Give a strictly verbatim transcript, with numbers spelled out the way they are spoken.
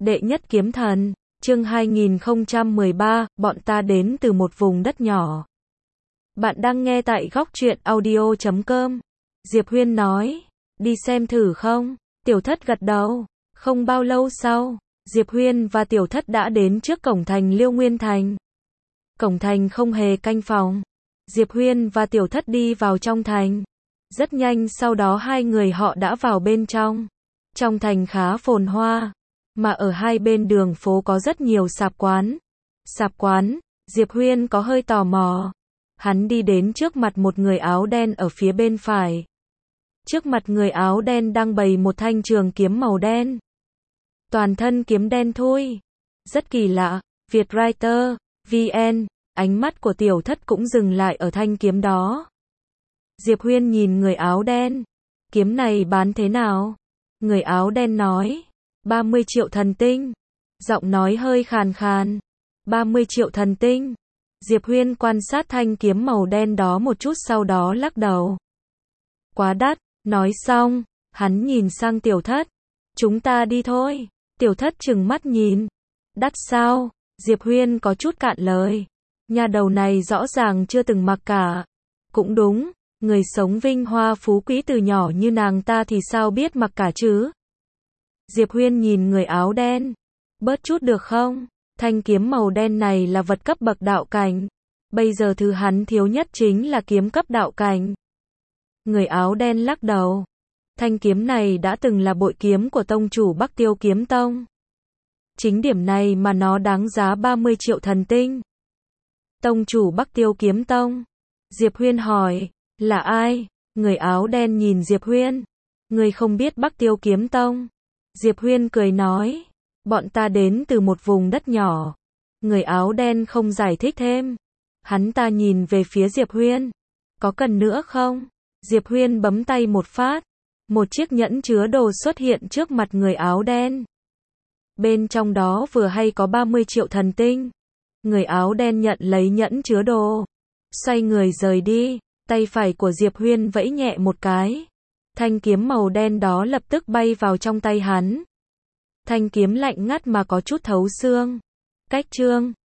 Đệ nhất kiếm thần, chương hai nghìn không trăm mười ba, bọn ta đến từ một vùng đất nhỏ. Bạn đang nghe tại góc truyện audio chấm com. Diệp Huyên nói, đi xem thử không? Tiểu Thất gật đầu. Không bao lâu sau, Diệp Huyên và Tiểu Thất đã đến trước cổng thành Liêu Nguyên Thành. Cổng thành không hề canh phòng. Diệp Huyên và Tiểu Thất đi vào trong thành. Rất nhanh sau đó hai người họ đã vào bên trong. Trong thành khá phồn hoa, mà ở hai bên đường phố có rất nhiều sạp quán. Sạp quán, Diệp Huyên có hơi tò mò. Hắn đi đến trước mặt một người áo đen ở phía bên phải. Trước mặt người áo đen đang bày một thanh trường kiếm màu đen. Toàn thân kiếm đen thui. Rất kỳ lạ, Vietwriter, vê en, ánh mắt của Tiểu Thất cũng dừng lại ở thanh kiếm đó. Diệp Huyên nhìn người áo đen. Kiếm này bán thế nào? Người áo đen nói, ba mươi triệu thần tinh. Giọng nói hơi khàn khàn. ba mươi triệu thần tinh. Diệp Huyên quan sát thanh kiếm màu đen đó một chút sau đó lắc đầu. Quá đắt, nói xong, hắn nhìn sang Tiểu Thất. Chúng ta đi thôi. Tiểu Thất trừng mắt nhìn. Đắt sao? Diệp Huyên có chút cạn lời. Nhà đầu này rõ ràng chưa từng mặc cả. Cũng đúng, người sống vinh hoa phú quý từ nhỏ như nàng ta thì sao biết mặc cả chứ? Diệp Huyên nhìn người áo đen. Bớt chút được không? Thanh kiếm màu đen này là vật cấp bậc đạo cảnh. Bây giờ thứ hắn thiếu nhất chính là kiếm cấp đạo cảnh. Người áo đen lắc đầu. Thanh kiếm này đã từng là bội kiếm của tông chủ Bắc Tiêu Kiếm Tông. Chính điểm này mà nó đáng giá ba mươi triệu thần tinh. Tông chủ Bắc Tiêu Kiếm Tông. Diệp Huyên hỏi, là ai? Người áo đen nhìn Diệp Huyên. Người không biết Bắc Tiêu Kiếm Tông. Diệp Huyên cười nói, bọn ta đến từ một vùng đất nhỏ. Người áo đen không giải thích thêm. Hắn ta nhìn về phía Diệp Huyên. Có cần nữa không? Diệp Huyên bấm tay một phát. Một chiếc nhẫn chứa đồ xuất hiện trước mặt người áo đen. Bên trong đó vừa hay có ba mươi triệu thần tinh. Người áo đen nhận lấy nhẫn chứa đồ. Xoay người rời đi. Tay phải của Diệp Huyên vẫy nhẹ một cái. Thanh kiếm màu đen đó lập tức bay vào trong tay hắn. Thanh kiếm lạnh ngắt mà có chút thấu xương. Cách chương